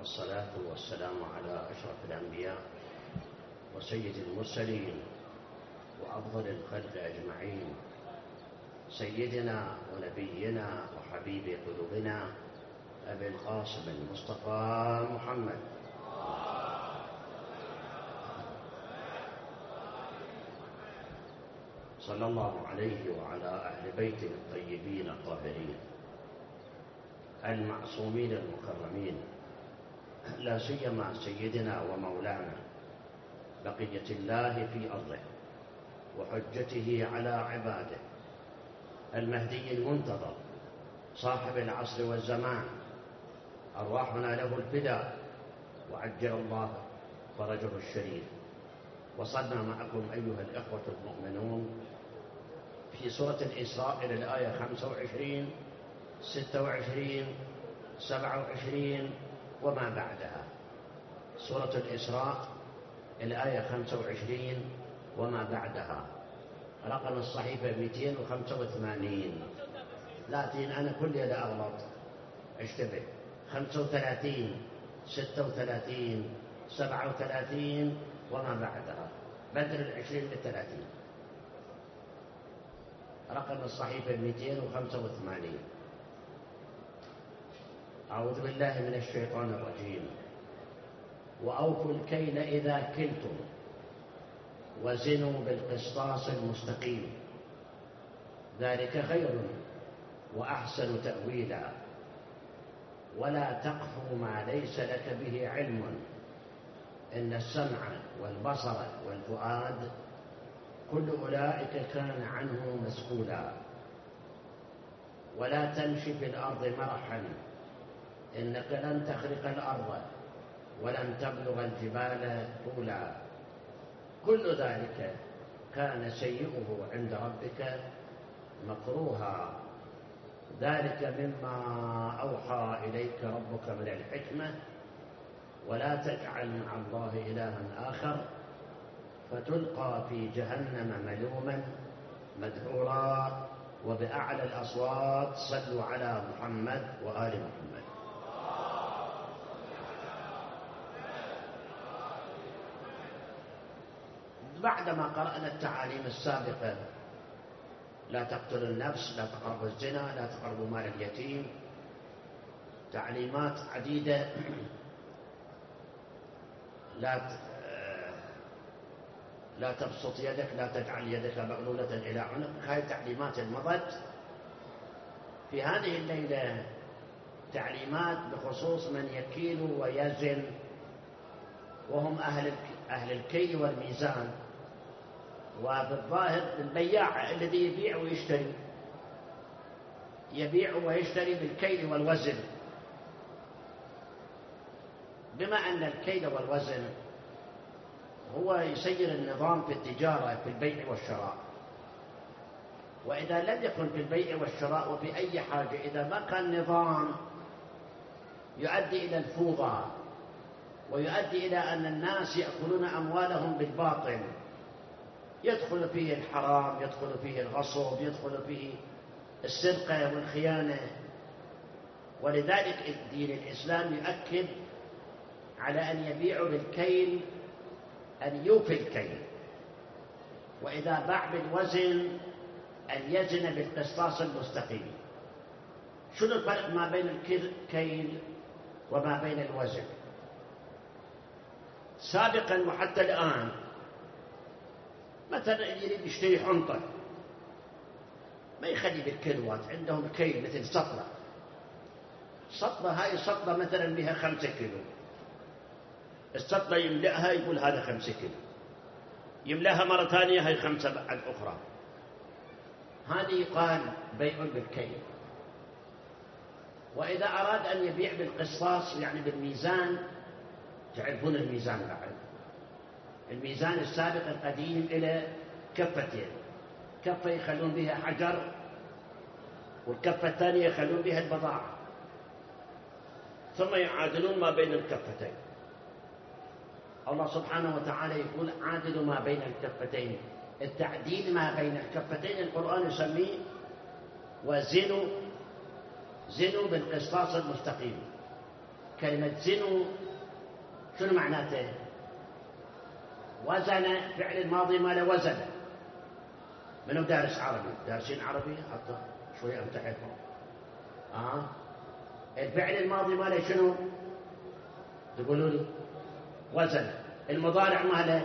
والصلاة والسلام على أشرف الأنبياء وسيد المرسلين وأفضل الخلق أجمعين، سيدنا ونبينا وحبيب قلوبنا أبي القاسم المصطفى محمد صلى الله عليه وعلى أهل بيته الطيبين الطاهرين المعصومين المكرمين، لا سيما سيدنا ومولانا بقية الله في أرضه وحجته على عباده، المهدي المنتظر صاحب العصر والزمان، أرواحنا له الفداء وعجل الله فرجه الشريف. وصلنا معكم أيها الإخوة المؤمنون في سورة الإسراء إلى الآية 25 26 27 وما بعدها. سورة الإسراء الآية 25 وما بعدها، رقم الصحيفة 285. لا تين أنا كل يد أغلط اشتبه. 35 36 37 وما بعدها، بدل 20 ل30. رقم الصحيفة 285. أعوذ بالله من الشيطان الرجيم. وأوفوا الكيل إذا كلتم وزنوا بالقسطاس المستقيم، ذلك خير وأحسن تأويلا، ولا تقف ما ليس لك به علم، إن السمع والبصر والفؤاد كل أولئك كان عنه مسؤولا. ولا تمشي في الأرض مرحا، إنك لن تخرق الأرض ولن تبلغ الجبال طولا، كل ذلك كان سيئه عند ربك مكروها، ذلك مما أوحى إليك ربك من الحكمة، ولا تجعل مع الله إلها آخر فتلقى في جهنم ملوما مدحورا. وبأعلى الأصوات صلوا على محمد وآل محمد. بعدما قرأنا التعاليم السابقة، لا تقتلوا النفس، لا تقربوا الزنا، لا تقربوا مال اليتيم، تعليمات عديدة، لا تبسط يدك، لا تجعل يدك مغلولة إلى عنقك، هذه تعليمات مضت. في هذه الليلة تعليمات بخصوص من يكيل ويزن، وهم أهل الكيل والميزان، وبالظاهر البياع الذي يبيع ويشتري بالكيل والوزن. بما أن الكيل والوزن هو يسير النظام في التجارة في البيع والشراء، وإذا لم يكن في البيع والشراء وفي أي حاجة، إذا ما كان نظام يؤدي إلى الفوضى ويؤدي إلى أن الناس يأكلون أموالهم بالباطل، يدخل فيه الحرام، يدخل فيه الغصب، يدخل فيه السرقة والخيانة. ولذلك الدين الإسلام يؤكد على أن يبيعوا بالكيل، أن يوفي الكيل، وإذا باع بالوزن أن يزن بالقسطاس المستقيم. شنو الفرق ما بين الكيل وما بين الوزن؟ سابقا وحتى الآن، مثلا يريد يشتري حنطة ما يخلي بالكيلوات، عندهم كيل مثل سطلة، هاي سطلة مثلا بها 5 كيلو، السطلة يملأها يقول هذا 5 كيلو، يملأها مرة ثانية هاي 5 بعد أخرى. هذه يقال بيع بالكيل. وإذا أراد أن يبيع بالقسطاس يعني بالميزان، تعرفون الميزان بعد، الميزان السابق القديم إلى كفتين، كفة يخلون بها حجر والكفة الثانية يخلون بها البضاعة، ثم يعادلون ما بين الكفتين. الله سبحانه وتعالى يقول عادلوا ما بين الكفتين. التعديل ما بين الكفتين القرآن يسميه وزنوا بالقسطاس المستقيم. كلمة زنوا شنو معناته؟ وزن، فعل الماضي ماله وزن. منو دارس عربي؟ دارسين عربي؟ حتى شوية امتحنهم. الفعل الماضي ماله شنو؟ تقولوا لي وزن. المضارع ماله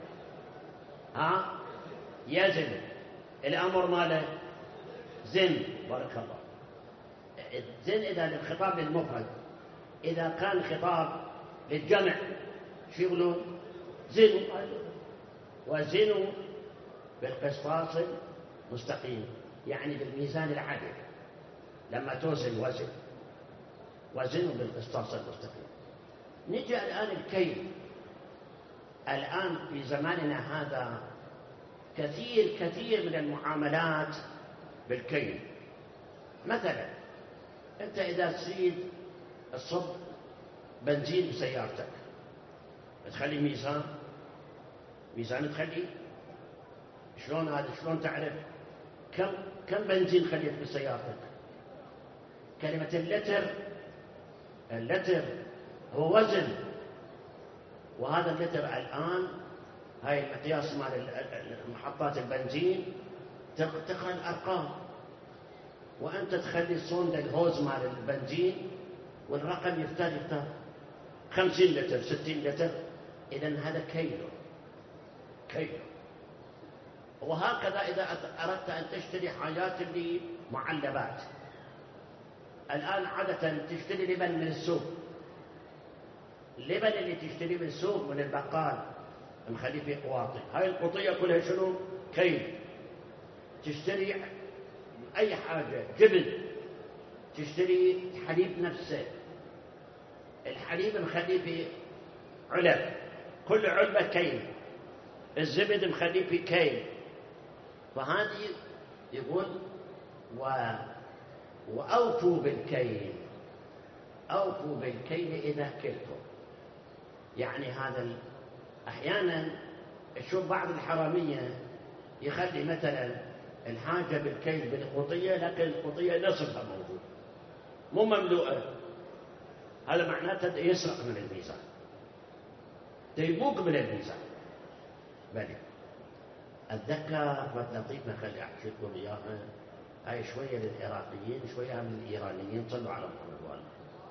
يزن. الأمر ماله زن. بارك الله. زن إذا الخطاب للمفرد، إذا كان خطاب للجمع شو يقولون؟ زنوا. وزنوا بالقسطاس المستقيم، يعني بالميزان العادل. لما توزن وزن، وزنوا بالقسطاس المستقيم. نجي الآن الكيل. الآن في زماننا هذا كثير من المعاملات بالكيل. مثلا أنت إذا تريد تصب بنزين بسيارتك، تخلي ميزان تخلي. شلون هذا؟ شلون تعرف كم بنزين خليت بسيارتك؟ كلمة اللتر هو وزن. وهذا اللتر الآن هاي المقياس مال محطات البنزين تقرأ الأرقام، وأنت تخلي صوند الهوز مال البنزين والرقم يختار 50 لتر 60 لتر. إذن هذا كيلو. وهكذا إذا أردت أن تشتري حاجات اللي معلبات، الآن عادة تشتري لبن من السوق. اللبن اللي تشتري من السوق من البقال مخلي فيه قواطي، هاي القطية كلها شنو؟ كيل. تشتري أي حاجة، جبن، تشتري حليب نفسه، الحليب مخلي فيه علب، كل علبة كيل. الزبد مخلي فيه كيل. فهذه يقول وأوفوا بالكيل. أوفوا بالكيل إذا كلتم. يعني هذا أحيانا تشوف بعض الحرامية يخلي مثلا الحاجة بالكيل بالقطية، لكن القطية نصفها موجود مو مملوءة. هذا معناته يسرق من الميزان، يبوق من الميزان. بلي أتذكر فت لطيفة خلي أحكي لكم إياها. هاي شوية للعراقيين شوية من الإيرانيين. صلوا على محمد وآله.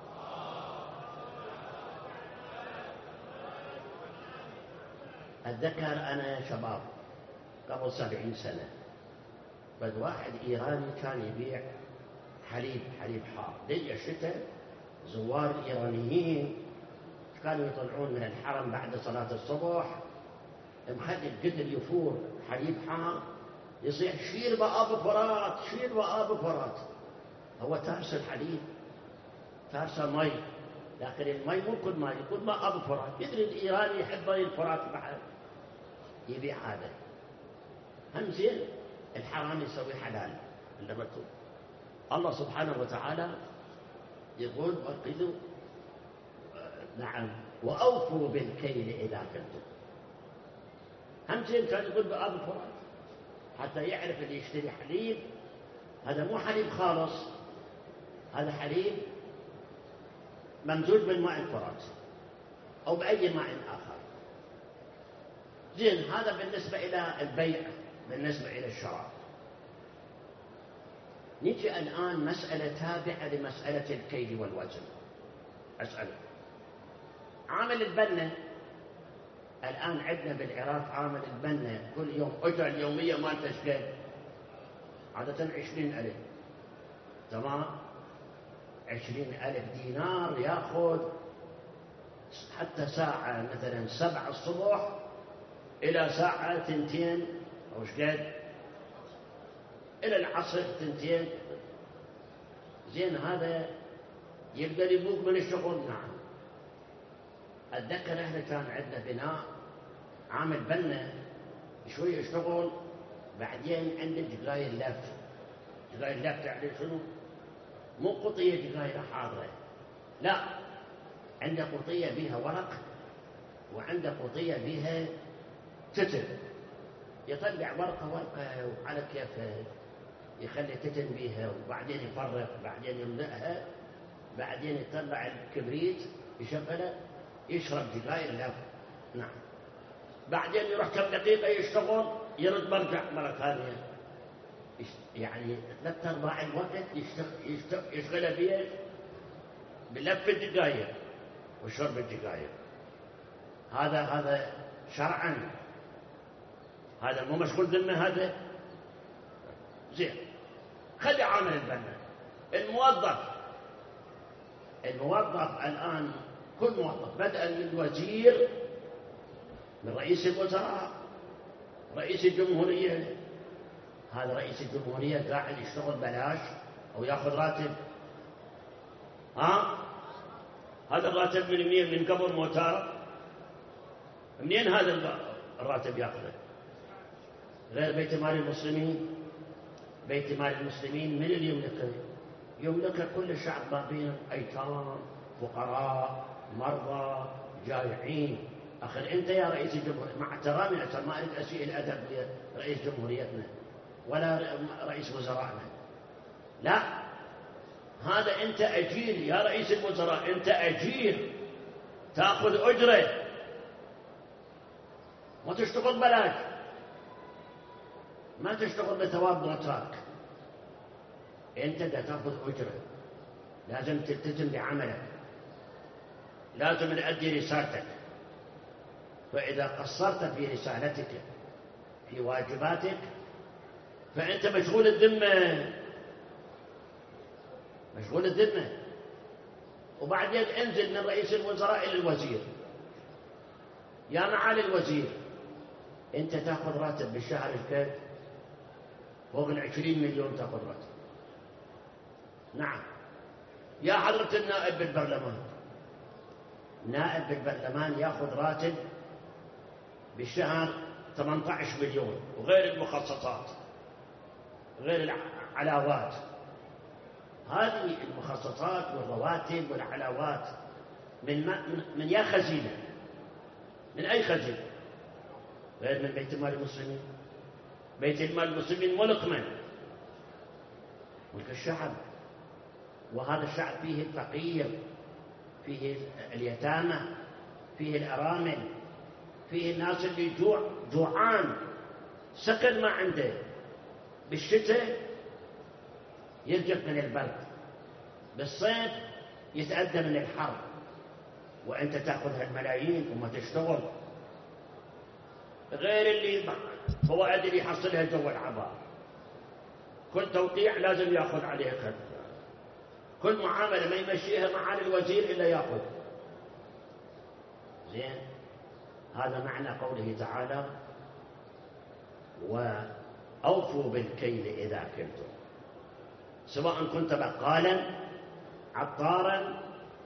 أتذكر أنا شباب قبل 70 سنة، بد واحد إيراني كان يبيع حليب حار. دي الشتاء زوار الإيرانيين كانوا يطلعون من الحرم بعد صلاة الصبح، مخلي القدر يفور حليب حار، يصيح شيل بقى فرات. هو تارس الحليب، تارس مي، لكن المي مو كل ماء، يكون ماء أبو فرات. يدري الإيراني يحب مي الفرات بعد، يبيع هذا. هم زين الحرام يسوي حلال اللي مكتوب. الله سبحانه وتعالى يقول وقدوا نعم وأوفوا بالكيل إذا كنتم. هم زين كان يقول بأبو فرات حتى يعرف اللي يشتري حليب هذا مو حليب خالص، هذا حليب ممزوج بالماء الفرات أو بأي ماء آخر. زين هذا بالنسبة إلى البيع، بالنسبة إلى الشراء. نجي الآن مسألة تابعة لمسألة الكيل والوزن. أسألك عامل البنة. الآن عندنا بالعراق عامل البنة كل يوم أجرة اليومية ما تشقد عادة 20,000. تمام؟ 20,000 دينار يأخذ حتى ساعة مثلا 7 الصبح إلى ساعة 2 أو شقد إلى العصر 2. زين هذا يقدر يبوق من الشغل. نعم. أتذكر إحنا كان عندنا بناء عامل بنا شوية يشتغل، بعدين عنده جقاير لف. جقاير لف يعني شنو؟ مو قطية جقاير حاضرة، لا، عنده قطية بها ورق وعنده قطية بها تتن. يطلع ورقة وعلى كيفه يخلي تتن بها، وبعدين يفرق، بعدين يملأها بعدين يطلع الكبريت يشغله يشرب سجاير له. نعم. بعدين يروح كم دقيقة يشتغل يرد برجع مرة ثانية. يعني 3/4 الوقت يشغله بيه بلف الدقايق وشرب الدقايق. هذا شرعا هذا مو مشغول ذمه هذا. زين، خلي عامل البنا. الموظف الآن كل موظف بدءا من الوزير، من رئيس الوزراء، رئيس الجمهورية. هذا رئيس الجمهورية قاعد يشتغل بلاش أو يأخذ راتب؟ هذا الراتب من منين؟ من قبر موتار؟ منين هذا الراتب يأخذه؟ غير بيت مال المسلمين. بيت مال المسلمين من اللي يملكه؟ يملكه كل الشعب، ما بين أيتام، فقراء، مرضى، جائعين. أخي أنت يا رئيس الجمهورية، مع احترامي ما أريد أسيء الأدب لرئيس جمهوريتنا ولا رئيس وزرائنا، لا، هذا أنت أجير يا رئيس الوزراء، أنت أجير تأخذ أجرة، ما تشتغل بلاش، ما تشتغل بثواب موتاك. أنت دا تأخذ أجرة، لازم تلتزم بعملك، لازم تؤدي رسالتك. فإذا قصرت في رسالتك في واجباتك فأنت مشغول الذمة، مشغول الذمة. وبعدين انزل من رئيس الوزراء إلى الوزير. يا معالي الوزير، أنت تأخذ راتب بالشهر الكاد فوق 20 مليون تأخذ راتب. نعم. يا حضرة النائب بالبرلمان، نائب بالبرلمان يأخذ راتب بالشهر 18 مليون، وغير المخصصات، غير العلاوات. هذه المخصصات والرواتب والعلاوات من يا خزينة، من أي خزينة؟ غير من بيت مال المسلمين. بيت المال المسلمين ملك من؟ ملك الشعب. وهذا الشعب فيه الفقير، فيه اليتامى، فيه الأرامل، فيه الناس اللي جوعان، سكن ما عنده، بالشتاء يرجف من البرد، بالصيف يتأذى من الحر، وأنت تأخذ هالملايين وما تشتغل. غير اللي فوائد اللي يحصلها جو العبار، كل توقيع لازم يأخذ عليه خد، كل معاملة ما يمشيها معالي الوزير إلا يأخذ. زين، هذا معنى قوله تعالى: وأوفوا بالكيل إذا كلتم. سواء كنت بقالا، عطارا،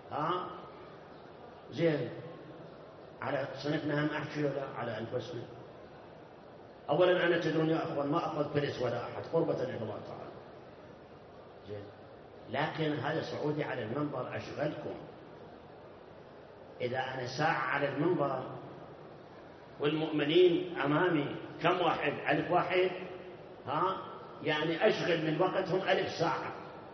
زين، على صنفنا هم أحكي ولا على أنفسنا؟ أولا أنا تدرون يا أخوان ما أخذ فلس ولا أحد قربة إلى الله تعالى. زين، لكن هذا صعودي على المنبر أشغلكم. إذا أنا ساعة على المنبر والمؤمنين أمامي كم واحد؟ 1000 واحد، يعني أشغل من وقتهم 1000 ساعة.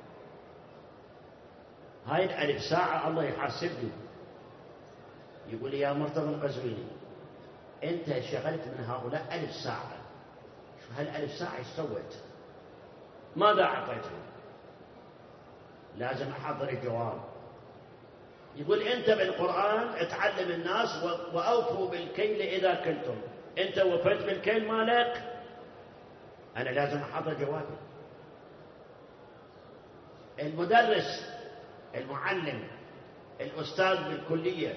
هاي 1000 ساعة الله يحاسبني، يقول لي يا مرتضى القزويني أنت شغلت من هؤلاء 1000 ساعة، شو هال1000 ساعة ايش سويت؟ ماذا أعطيتهم؟ لازم أحضر الجواب. يقول أنت بالقرآن تعلم الناس وأوفوا بالكيل إذا كلتم، أنت وفيت بالكيل مالك، أنا لازم أحضر جوابي. المدرس، المعلم، الأستاذ بالكلية،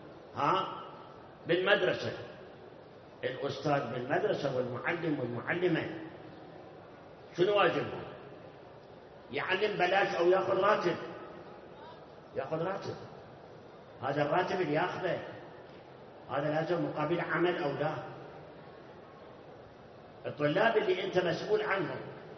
بالمدرسة، الأستاذ بالمدرسة والمعلم والمعلمة شنو واجبهم؟ يعلم بلاش أو يأخذ راتب؟ يأخذ راتب. هذا الراتب اللي يأخذه هذا لازم مقابل عمل أو لا. الطلاب اللي أنت مسؤول عنهم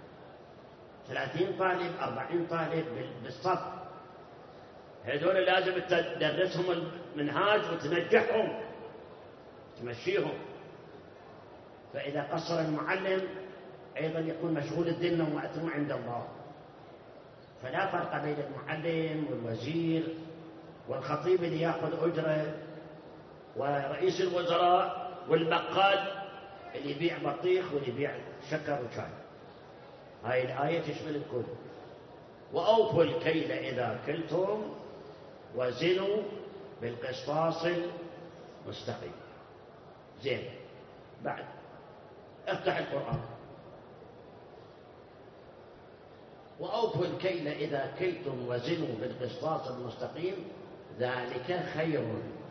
30 طالب 40 طالب بالصف، هذول لازم تدرسهم المنهاج وتنجحهم تمشيهم. فإذا قصر المعلم أيضا يكون مشغول الذمة ومأثم عند الله. فلا فرق بين المعلم والوزير والخطيب اللي يأخذ أجرة ورئيس الوزراء والبقال اللي يبيع بطيخ واللي يبيع شكر وشاي. هاي الآية تشمل الكل. وأوفوا الكيل إذا كلتم وزنوا بالقسطاس المستقيم. زين، بعد افتح القرآن. وأوفوا الكيل إذا كلتم وزنوا بالقسطاس المستقيم ذلك خير.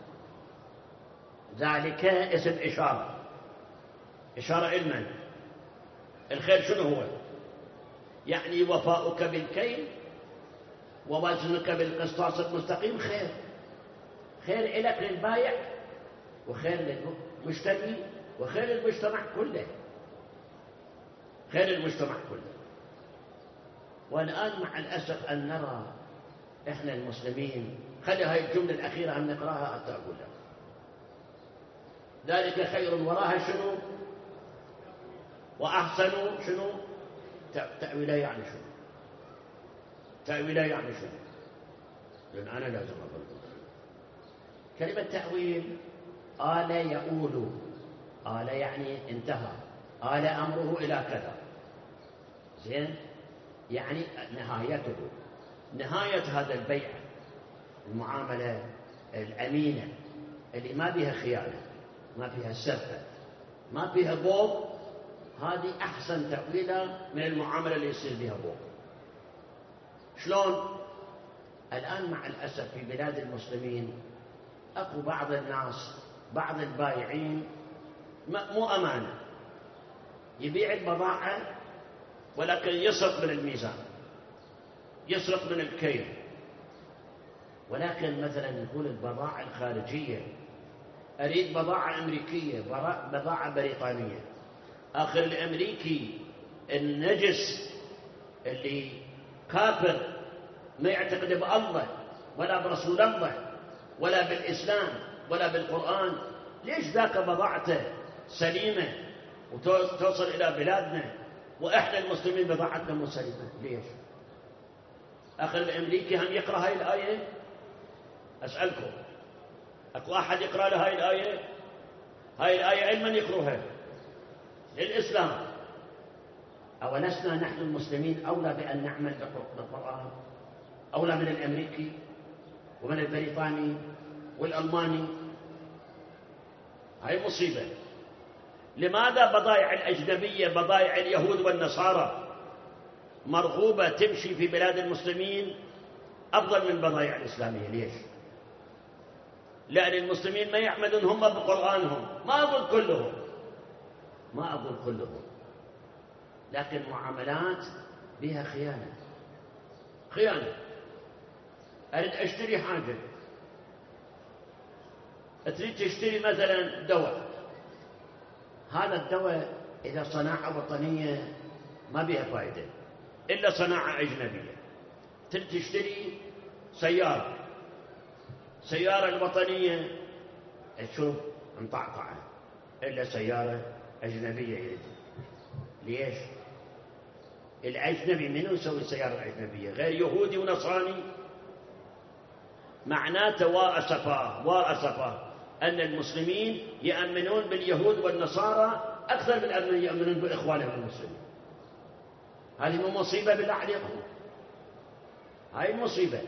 ذلك اسم إشارة، إشارة علما. الخير شنو هو؟ يعني وفاؤك بالكيل ووزنك بالقسطاس المستقيم خير. خير لك للبايع وخير للمشتري وخير للمجتمع كله. خير للمجتمع كله. والآن مع الأسف أن نرى إحنا المسلمين، خلي هاي الجملة الأخيرة أن نقرأها حتى أقول لك. ذلك خير وراها شنو؟ وأحسن شنو؟ تأويله يعني شنو؟ تأويله يعني شنو؟ لأن أنا لازم أقول كلمة تأويل. آل يؤول. آل يعني انتهى. آل أمره إلى كذا. زين؟ يعني نهايته، نهاية هذا البيع، المعاملة الأمينة اللي ما بها خيانة، ما فيها سرقة، ما فيها بوظ، هذه أحسن تأويلة من المعاملة اللي يصير بها بوظ. شلون؟ الآن مع الأسف في بلاد المسلمين أكو بعض الناس، بعض البائعين مو أمانة، يبيع البضاعة ولكن يسرق من الميزان، يسرق من الكيل. ولكن مثلا يقول البضاعة الخارجية، أريد بضاعة أمريكية، بضاعة بريطانية. آخر الأمريكي النجس اللي كافر ما يعتقد بالله ولا برسول الله ولا بالإسلام ولا بالقرآن، ليش ذاك بضاعته سليمة وتوصل إلى بلادنا وإحنا المسلمين بضاعتنا مو سليمة؟ ليش؟ آخر الأمريكي هم يقرأ هاي الآية؟ أسألكم، أكو أحد يقرأ له هاي الآية؟ هاي الآية علما يقرأها للإسلام. أولسنا نحن المسلمين أولى بأن نعمل بالقرآن؟ أولى من الأمريكي ومن البريطاني والألماني؟ هاي مصيبة. لماذا بضائع الأجنبية، بضائع اليهود والنصارى مرغوبة تمشي في بلاد المسلمين أفضل من بضائع الإسلامية؟ ليش؟ لأن المسلمين ما يعملون هم بقرآنهم. ما أقول كلهم، ما أقول كلهم، لكن معاملات بها خيانة. خيانة. أريد أشتري حاجة، تريد تشتري مثلا دواء، هذا الدواء إذا صناعة وطنية ما بها فائدة إلا صناعة أجنبية. تريد تشتري سيارة، سيارة الوطنية تشوف مطعطعة إلا سيارة أجنبية يريد. ليش؟ الأجنبي منو يسوي السيارة الأجنبية غير يهودي ونصراني؟ معناته وأسفا أن المسلمين يأمنون باليهود والنصارى أكثر من أن يأمنون بإخوانهم المسلمين. هذه مو مصيبة بالله عليكم؟ هاي المصيبة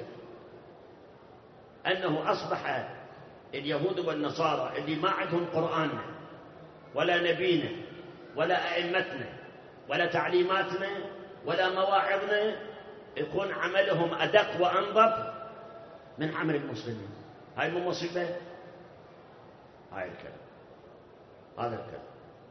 أنه أصبح اليهود والنصارى اللي ما عندهم قرآننا ولا نبينا ولا أئمتنا ولا تعليماتنا ولا مواعظنا يكون عملهم أدق وأنظف من عمل المسلمين. هاي مو مصيبة؟ هاي الكلام، هذا الكلام.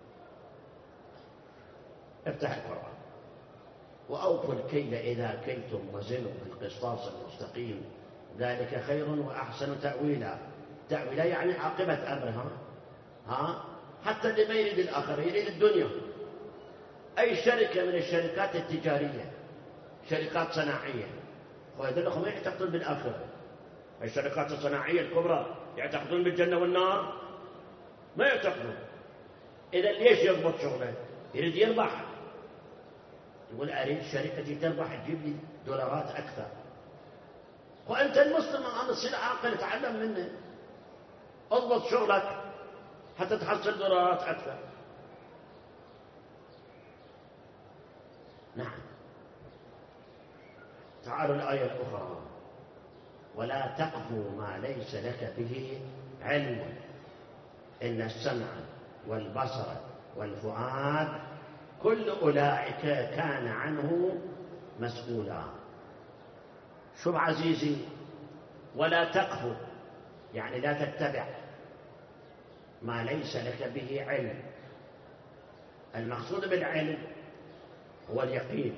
افتح القرآن. وأوفوا الكيل إذا كلتم وزنوا بالقسطاس المستقيم ذلك خير وأحسن تأويلا. تأويلا يعني عاقبة أمرها. حتى اللي ما يريد الآخر، يريد الدنيا. أي شركة من الشركات التجارية، شركات صناعية، ويدلهم ما يعتقدون بالآخرة. الشركات الصناعية الكبرى يعتقدون بالجنة والنار؟ ما يعتقدون. إذا ليش يضبط شغله؟ يريد يربح. يقول أريد شركتي تربح، تجيب لي دولارات أكثر. وأنت المسلم أن تصير عاقل، تعلم منه، اضبط شغلك حتى تحصل دولارات أكثر. نعم. تعالوا الآية الأخرى: ولا تقف ما ليس لك به علم إن السمع والبصر والفؤاد كل أولئك كان عنه مسؤولا. شوف عزيزي، ولا تقف يعني لا تتبع ما ليس لك به علم. المقصود بالعلم هو اليقين.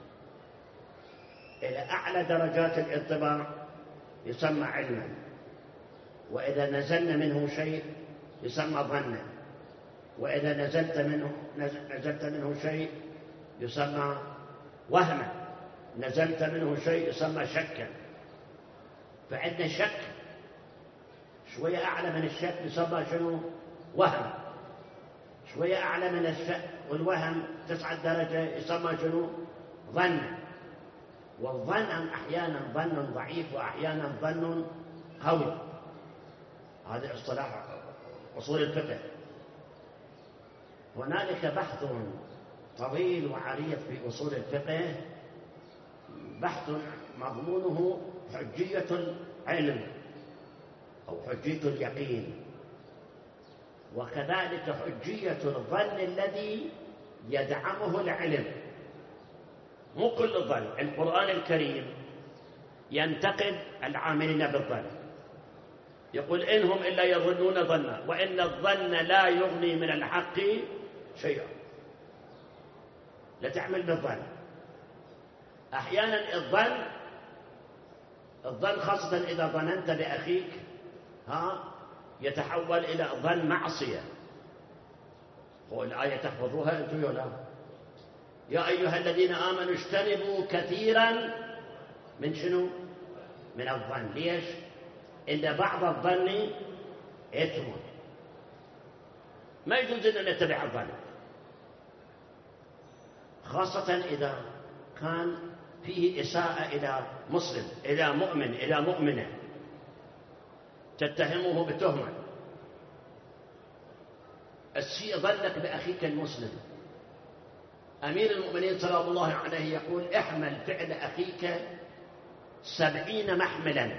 إلى أعلى درجات الانطباع يسمى علما، وإذا نزلنا منه شيء يسمى ظنا، وإذا نزلت منه شيء يسمى وهما، نزلت منه شيء يسمى شكا. فعندنا شك شوية أعلى من الشك يسمى شنو؟ وهم. شوية أعلى من الشك والوهم 9 درجة يسمى شنو؟ ظن. والظن أحيانا ظن ضعيف وأحيانا ظن قوي. هذا اصطلاح أصول الفقه. هنالك بحث طويل وعريض في أصول الفقه، بحث مضمونه حجية العلم أو حجية اليقين، وكذلك حجية الظن الذي يدعمه العلم. مو كل الظن. القرآن الكريم ينتقد العاملين بالظن، يقول إنهم إلا يظنون ظنا وإن الظن لا يغني من الحق شيئا. لا تعمل بالظن. أحيانا الظن خاصة إذا ظننت بأخيك يتحول إلى ظن معصية. والآية تحفظوها أنتم ولا؟ يا أيها الذين آمنوا اجتنبوا كثيرا من شنو؟ من الظن. ليش؟ إن بعض الظن إثم. ما يجوز أن نتبع الظن، خاصة إذا كان فيه إساءة إلى مسلم، إلى مؤمن، إلى مؤمنة، تتهمه بتهمة. السيء ظنك بأخيك المسلم. أمير المؤمنين صلى الله عليه يقول: احمل فعل أخيك 70 محملا،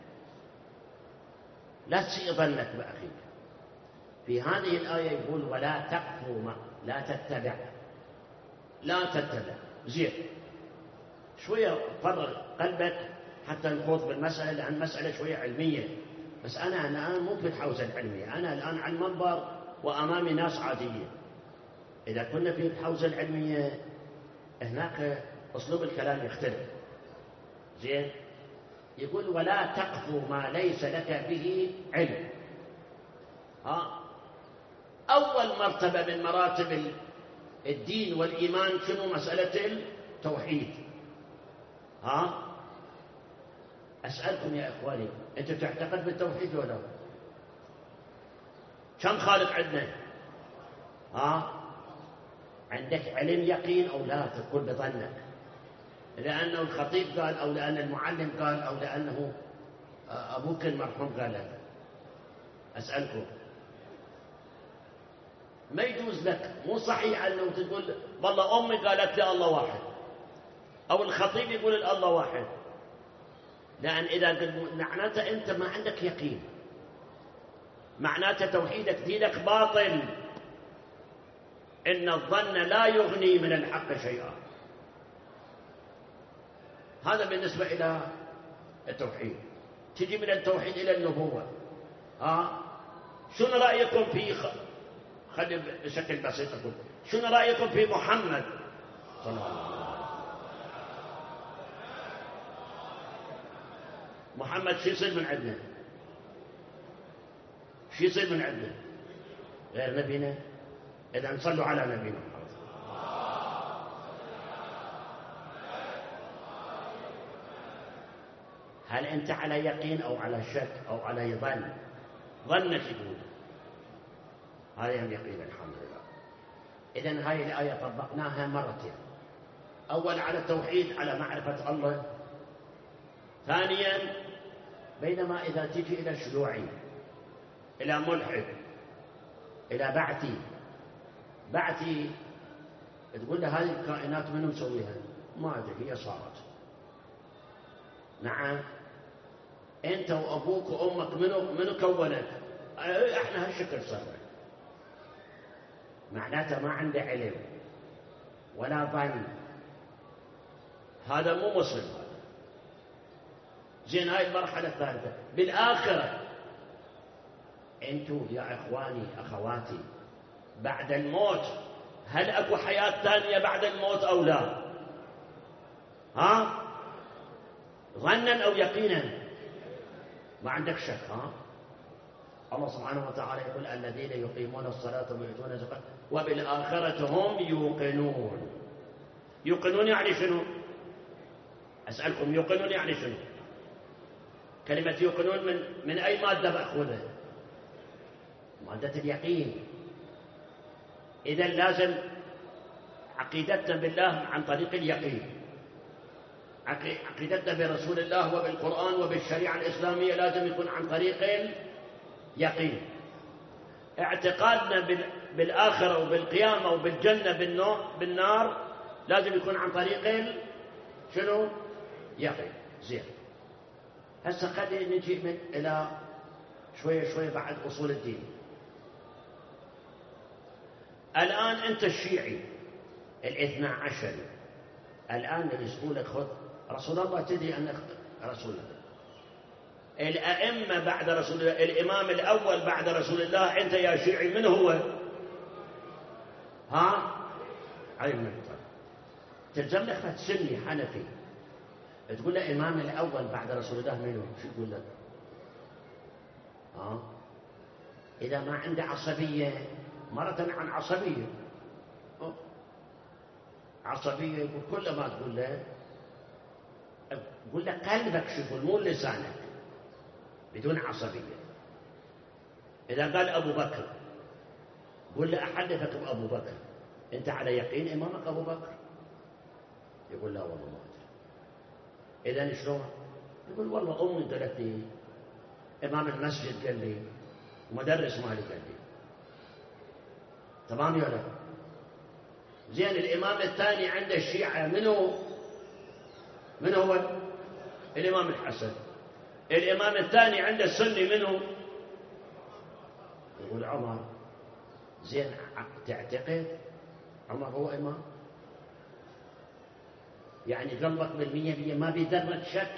لا تسيء ظنك بأخيك. في هذه الآية يقول: ولا تقف لا تتبع، لا تتبع. زين، شوية فرغ قلبك حتى نخوض بالمسألة، لأن مسألة شوية علمية. بس أنا الآن مو في الحوزة العلمية، أنا الآن على المنبر وأمامي ناس عادية. إذا كنا في الحوزة العلمية هناك أسلوب الكلام يختلف. زين، يقول: ولا تقف ما ليس لك به علم. أول مرتبة من مراتب الدين والإيمان شنو؟ مسألة التوحيد. أسألكم يا إخواني، أنت تعتقد بالتوحيد ولا؟ كم خالق عندنا؟ عندك علم يقين أو لا تقول بظنك؟ لأنه الخطيب قال، أو لأن المعلم قال، أو لأنه أبوك المرحوم قال لك. أسألكم، ما يجوز لك، مو صحيح أنه تقول والله أمي قالت لي الله واحد، أو الخطيب يقول الله واحد. لأن إذا قلت معناته أنت ما عندك يقين، معناته توحيدك دينك باطل. إن الظن لا يغني من الحق شيئا. هذا بالنسبة إلى التوحيد. تجي من التوحيد إلى النبوة. شنو رأيكم في خلي بشكل بسيط أقول، شنو رأيكم في محمد صلى الله عليه وسلم؟ محمد شو يصير من عندنا؟ شو يصير من عندنا غير نبينا؟ إذا نصلوا على نبينا محمد. هل أنت على يقين أو على شك أو على ظن؟ ظنك يقول هذا يقين. الحمد لله. إذن هاي الآية طبقناها مرتين. أول على التوحيد، على معرفة الله. ثانيا، بينما إذا تجي إلى شيوعي، إلى ملحد، إلى بعثي تقول له هذه الكائنات منو مسويها؟ ما أدري، هي صارت. نعم، أنت وأبوك وأمك منو كونك؟ إحنا هالشكل صرنا. معناته ما عنده علم ولا ظن، هذا مو مسلم. هذا زين. هاي المرحلة الثالثة. بالآخرة أنتوا يا إخواني أخواتي، بعد الموت هل أكو حياة ثانية بعد الموت أو لا؟ ها؟ ظنا أو يقينا؟ ما عندك شك. ها؟ الله سبحانه وتعالى يقول الذين يقيمون الصلاة ويؤتون الزكاة وبالآخرة هم يوقنون. يوقنون يعني شنو؟ أسألكم، يوقنون يعني شنو؟ كلمة يوقنون من أي مادة مأخوذة؟ مادة اليقين. إذا لازم عقيدتنا بالله عن طريق اليقين. عقيدتنا برسول الله وبالقرآن وبالشريعة الإسلامية لازم يكون عن طريق اليقين. اعتقادنا بالآخرة وبالقيامة وبالجنة بالنار لازم يكون عن طريق شنو؟ يقين. زين. هسه خلينا نجي إلى شوية بعد أصول الدين. الآن أنت الشيعي الاثنى عشري، الآن يقول لك خذ رسول الله، تدري أن رسول الله، الأئمة بعد رسول الله، الإمام الأول بعد رسول الله، أنت يا شيعي من هو؟ ها؟ علي بن أبي طالب. تلزم لك سني حنفي تقول له الإمام الأول بعد رسول الله منه، شو يقول لك؟ ها؟ إذا ما عنده عصبية، مرة عن عصبية، عصبية يقول كل ما تقول له، قول له قلبك شو يقول، مو لسانك، بدون عصبية. إذا قال أبو بكر قول له أحلفك بأبو بكر، أنت على يقين إمامك أبو بكر؟ يقول لا والله ما أدري. إذن شلون؟ يقول والله أمي قالت لي، إمام المسجد قال لي، مدرس مالي قال لي. تمام يا لا؟ زين. الإمام الثاني عند الشيعة من هو؟ الإمام الحسن. الإمام الثاني عند السني منه؟ يقول عمر. زين، تعتقد عمر هو إمام؟ يعني قلبك بالمية ما بيذرة شك؟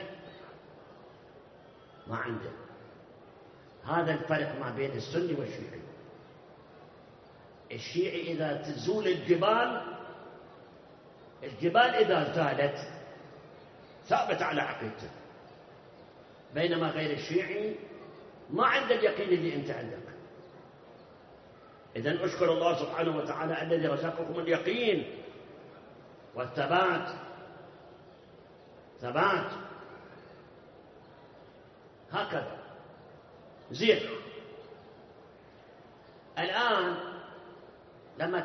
ما عنده. هذا الفرق ما بين السني والشيعي. الشيعي إذا تزول الجبال إذا زالت ثابت على عقيدته، بينما غير الشيعي ما عنده اليقين اللي أنت عندك. إذن أشكر الله سبحانه وتعالى الذي رزقكم اليقين والثبات. ثبات هكذا. زين. الآن لما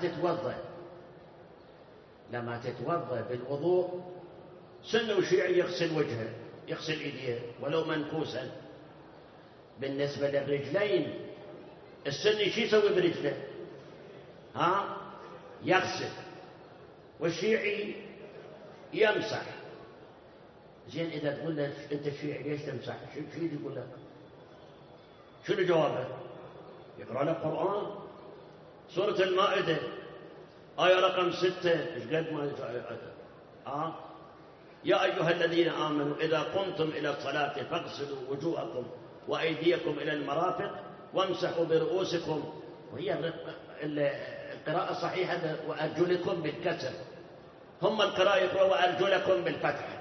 تتوضأ بالوضوء، سني وشيعي يغسل وجهه، يغسل ايديه ولو منكوسا. بالنسبة للرجلين، السني شو يسوي برجله؟ ها؟ يغسل. والشيعي يمسح. زين. إذا تقول له أنت شيعي ليش تمسح؟ شو يقول لك؟ شنو جوابه؟ يقرأ لك قرآن، سورة المائدة آية رقم 6. إيش قد ما يا أيها الذين آمنوا إذا قمتم إلى الصلاة فاغسلوا وجوهكم وأيديكم إلى المرافق وامسحوا برؤوسكم. وهي القراءة صحيحة وأرجلكم بالكسر، هم القراءة يقرأوا وأرجلكم بالفتح.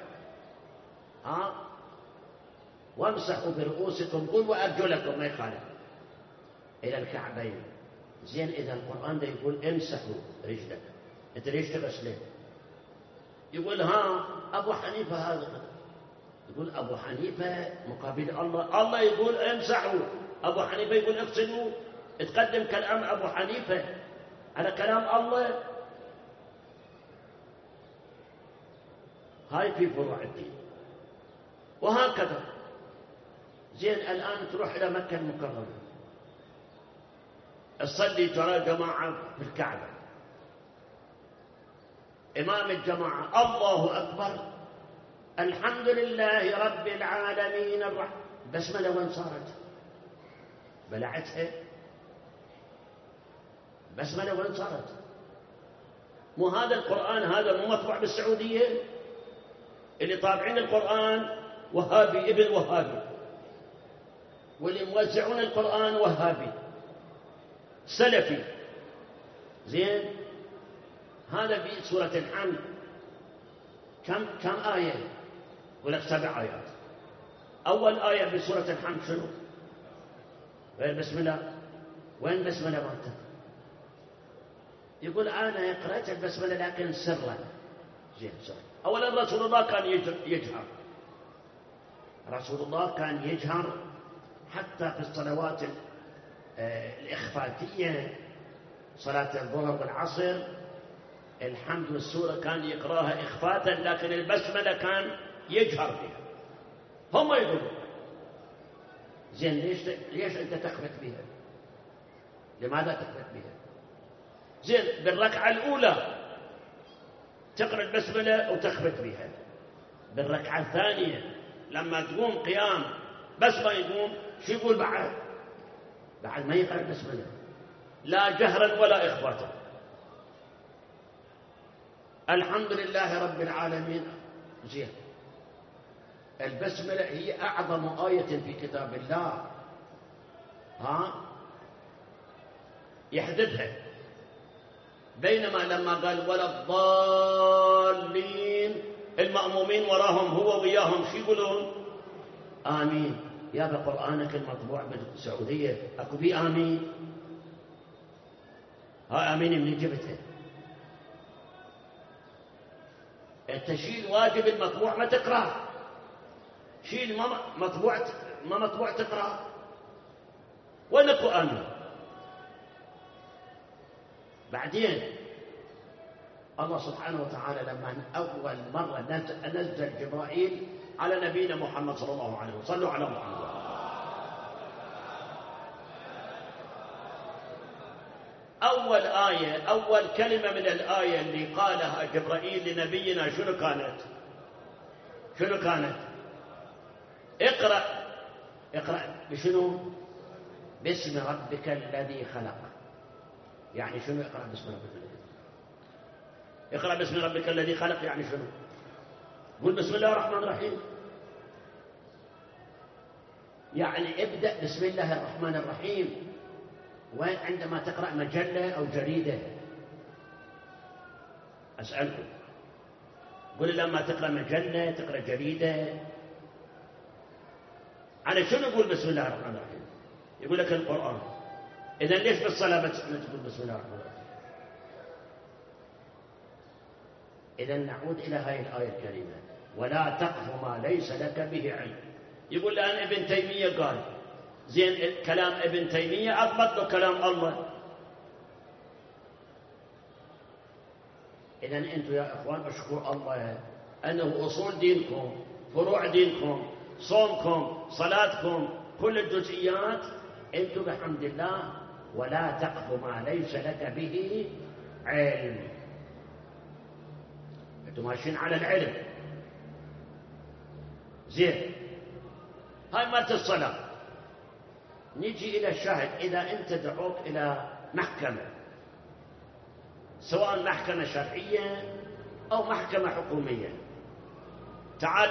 وامسحوا برؤوسكم، قل وأرجلكم ما يخالف إلى الكعبين. زين. إذا القرآن ده يقول امسحوا رجلك، أنت ليش تغسله؟ يقول أبو حنيفة هذا، يقول أبو حنيفة مقابل الله يقول امسحوا، أبو حنيفة يقول اغسلوا. تقدم كلام أبو حنيفة على كلام الله. هاي في فروع الدين. وهكذا. زين الآن تروح إلى مكة المكرمة، تصلي ترى جماعة في الكعبة، إمام الجماعة الله أكبر الحمد لله رب العالمين الرحمن، بسملة وين صارت؟ بلعتها؟ بسملة وين صارت؟ مو هذا القرآن هذا مو مطبوع بالسعودية؟ اللي طابعين القرآن وهابي ابن وهابي، واللي موزعون القرآن وهابي سلفي. زين هذا في سورة الحمد كم آية؟ ولك 7 آيات. أول آية في سورة الحمد شنو؟ غير بسم الله. وين بسم الله مالته؟ يقول أنا قرأت البسملة لكن سرا. زين سرا. أولا رسول الله كان يجهر، رسول الله كان يجهر حتى في الصلوات الإخفاتية، صلاة الظهر والعصر، الحمد والسورة كان يقراها إخفاتا، لكن البسملة كان يجهر بها. هم يقولون زين ليش أنت تخبت بها؟ لماذا تخبت بها؟ زين بالركعة الأولى تقرأ البسملة وتخبت بها، بالركعة الثانية لما تقوم قيام بس ما يقوم شو يقول بعد ما يقرأ البسملة لا جهرا ولا إخفاتا. الحمد لله رب العالمين. زين البسملة هي أعظم آية في كتاب الله، يحذفها، بينما لما قال ولا الضالين المأمومين وراهم هو وياهم شو يقولون؟ آمين. يا بقرآنك المطبوع بالسعودية أكو بي آمين؟ ها آمين من جبتها؟ تشيل واجب المطبوع ما تقرأ، شيل ما مطبوع تقرأ، وين اكو آمين؟ بعدين الله سبحانه وتعالى لما أول مرة نزل جبرائيل على نبينا محمد صلى الله عليه وسلم، صلوا على محمد، أول آية أول كلمة من الآية اللي قالها جبرائيل لنبينا شنو كانت؟ اقرأ بشنو؟ باسم ربك الذي خلق. يعني شنو اقرأ باسم ربك الذي خلق؟ اقرأ باسم ربك الذي خلق يعني شنو؟ قل بسم الله الرحمن الرحيم، يعني ابدأ بسم الله الرحمن الرحيم. وين عندما تقرأ مجلة أو جريدة؟ أسألكم، قل لما تقرأ مجلة تقرأ جريدة أنا شنو أقول بسم الله الرحمن الرحيم؟ يقول لك القرآن. إذن ليش بالصلاة تقول بسم الله الرحمن الرحيم؟ إذن نعود إلى هذه الآية الكريمة ولا تقف ما ليس لك به علم. يقول لأن ابن تيمية قال، زين كلام ابن تيمية أضبط له كلام الله. إذن أنتم يا إخوان اشكروا الله أنه أصول دينكم، فروع دينكم، صومكم، صلاتكم، كل الجزئيات أنتم بحمد الله ولا تقف ما ليس لك به علم. أنتم ماشيين على العلم. زين هاي مالت الصلاة. نجي إلى الشاهد. إذا أنت دعوك إلى محكمة، سواء محكمة شرعية أو محكمة حكومية، تعال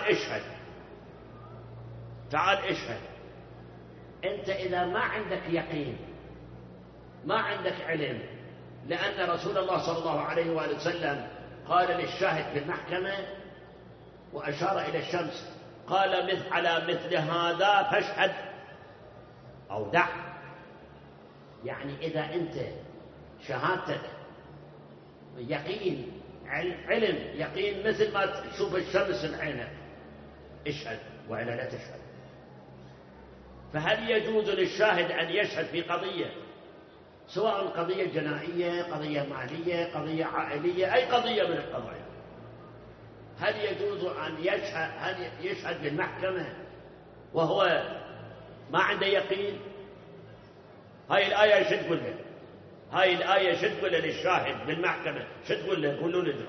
اشهد. أنت إذا ما عندك يقين، ما عندك علم، لأن رسول الله صلى الله عليه وآله وسلم قال للشاهد في المحكمة وأشار إلى الشمس، قال على مثل هذا فاشهد أو دع. يعني إذا أنت شهادتك يقين، علم، يقين مثل ما تشوف الشمس بعينك، اشهد وإلا لا تشهد. فهل يجوز للشاهد أن يشهد في قضية، سواء قضية جنائية، قضية مالية، قضية عائلية، أي قضية من القضايا، هل يجوز أن يشهد بالمحكمة وهو ما عنده يقين؟ هاي الآية شو تقول له؟ هاي الآية شو تقول للشاهد بالمحكمة؟ شو تقول له؟ قولوا لي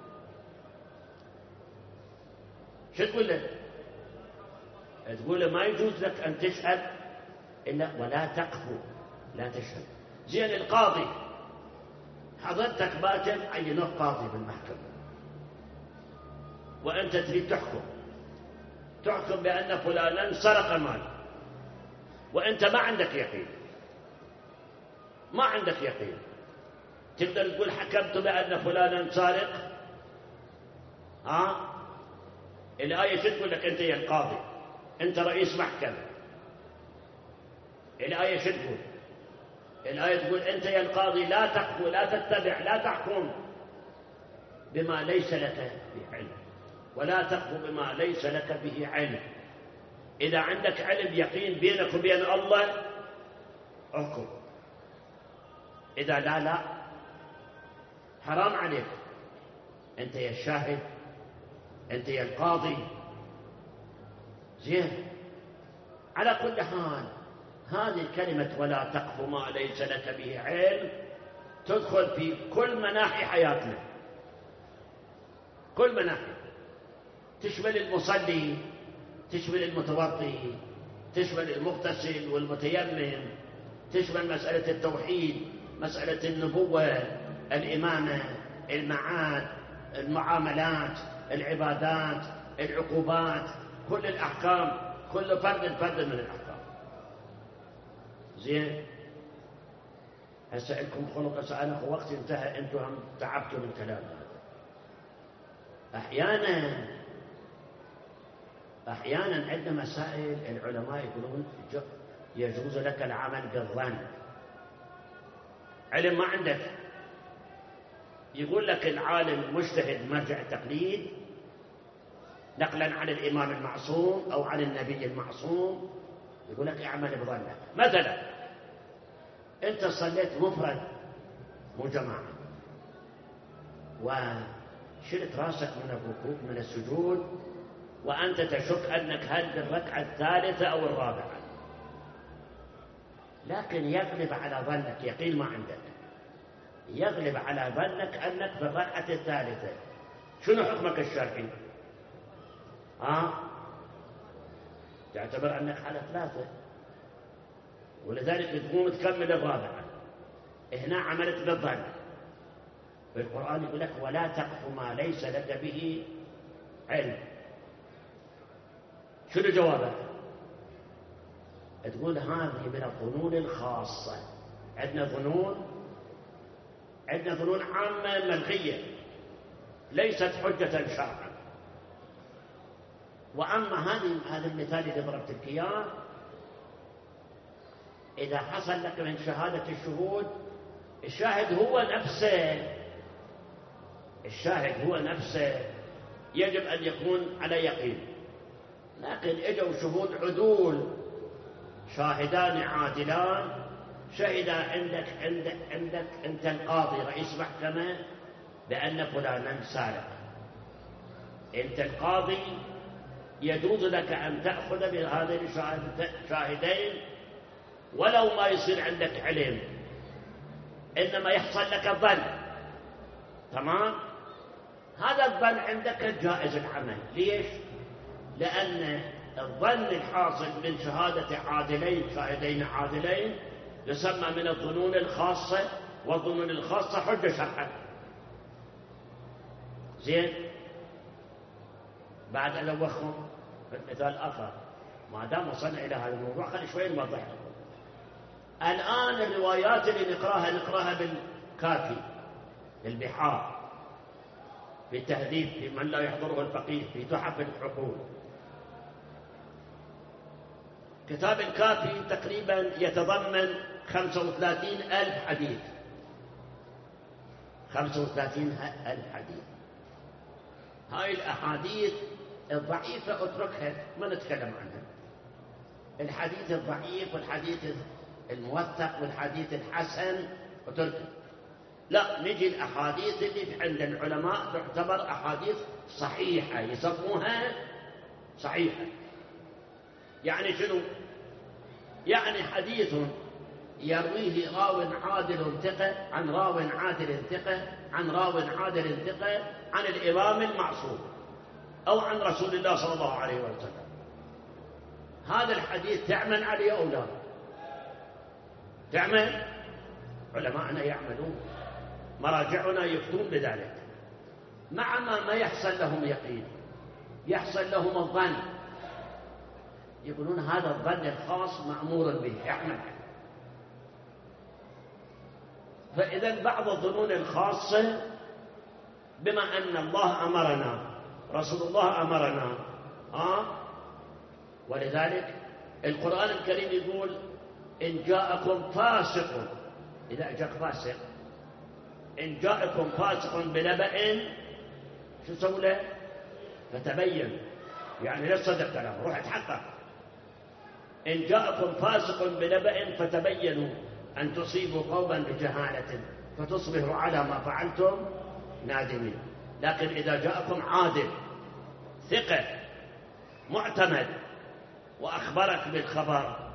شو تقول له؟ تقول له ما يجوز لك أن تشهد إلا ولا تقفو، لا تشهد. زين القاضي، حضرتك باكر عينوه قاضي بالمحكمة وأنت تريد تحكم بأن فلانا سرق مال، وأنت ما عندك يقين، تقدر تقول حكمت بأن فلانا سارق؟ الآية شو تقول لك أنت يا القاضي؟ أنت رئيس محكمة. الآية شو تقول؟ الآية تقول أنت يا القاضي لا تقفو، لا تتبع، لا تحكم بما ليس لك به علم، ولا تقفو بما ليس لك به علم. إذا عندك علم يقين بينك وبين الله احكم، إذا لا حرام عليك، أنت يا الشاهد، أنت يا القاضي. زين، على كل حال هذه الكلمة ولا تقف ما ليس لك به علم تدخل في كل مناحي حياتنا، كل مناحي، تشمل المصلي، تشمل المتوضي، تشمل المغتسل والمتيمم، تشمل مسألة التوحيد، مسألة النبوة، الإمامة، المعاد، المعاملات، العبادات، العقوبات، كل الأحكام، كل فرد من الأحكام. زين، هسه لكم خلق سألك وقت انتهى، انتم هم تعبتوا من كلام هذا. أحيانا عندنا مسائل العلماء يقولون يجوز لك العمل بالظن. علم ما عندك، يقول لك العالم مجتهد مرجع تقليد نقلا عن الإمام المعصوم أو عن النبي المعصوم، يقول لك اعمل بظنك. مثلا أنت صليت مفرد مو جماعة وشلت راسك من الركوع من السجود وأنت تشك أنك هل بالركعة الثالثة أو الرابعة، لكن يغلب على ظنك، يقين ما عندك، يغلب على ظنك أنك بالركعة الثالثة، شنو حكمك الشرعي؟ تعتبر أنك على ثلاثة، ولذلك تقوم تكمل الرابعة. هنا عملت بالظن. في القرآن يقول لك ولا تقف ما ليس لك به علم. شنو جوابك؟ تقول هذه من الظنون الخاصة. عندنا ظنون عامة منهية ليست حجة شرعا. وأما هذا المثال اللي ضربت لك إياه، إذا حصل لك من شهادة الشهود، الشاهد هو نفسه يجب أن يكون على يقين، لكن اجوا شهود عدول، شاهدان عادلان، شهد عندك أنت القاضي رئيس محكمة بأن فلانا سارق، أنت القاضي يجوز لك أن تأخذ بهذين الشاهدين ولو ما يصير عندك علم، إنما يحصل لك الظن. تمام؟ هذا الظن عندك جائز العمل. ليش؟ لأن الظن الحاصل من شهادة شاهدين عادلين يسمى من الظنون الخاصة، والظنون الخاصة حجة شرعا. زين، بعد أن أوخهم مثال آخر، ما دام وصلنا إلى هذا الموضوع خلي شوي نوضح لكم. الآن الروايات اللي نقراها بالكافي، البحار، في التهذيب، في من لا يحضره الفقيه، في تحف العقول. كتاب الكافي تقريبا يتضمن 35,000 حديث. 35,000 حديث. هاي الأحاديث الضعيفة اتركها، ما نتكلم عنها. الحديث الضعيف والحديث الموثق والحديث الحسن اتركه. لا، نجي الأحاديث اللي عند العلماء تعتبر أحاديث صحيحة، يسموها صحيحة. يعني شنو؟ يعني حديث يرويه راو عادل ثقة عن راو عادل ثقة عن راو عادل ثقة عن الإمام المعصوم أو عن رسول الله صلى الله عليه وسلم. هذا الحديث تعمل عليه أو لا؟ تعمل. علماءنا يعملون، مراجعنا يفتون بذلك، مع ما يحصل لهم يقين، يحصل لهم الظن، يقولون هذا الظن الخاص مأمور به، يعمل. فإذا بعض الظنون الخاصة بما أن الله أمرنا، رسول الله أمرنا، ولذلك القرآن الكريم يقول إن جاءكم فاسق، إذا جاء فاسق، إن جاءكم فاسق بنبأ شو سووا له؟ فتبين، يعني لا تصدق كلامه، روح اتحقق. إن جاءكم فاسق بنبأ فتبينوا أن تصيبوا قوما بجهالة فتصبحوا على ما فعلتم نادمين. لكن إذا جاءكم عادل ثقة معتمد وأخبرك بالخبر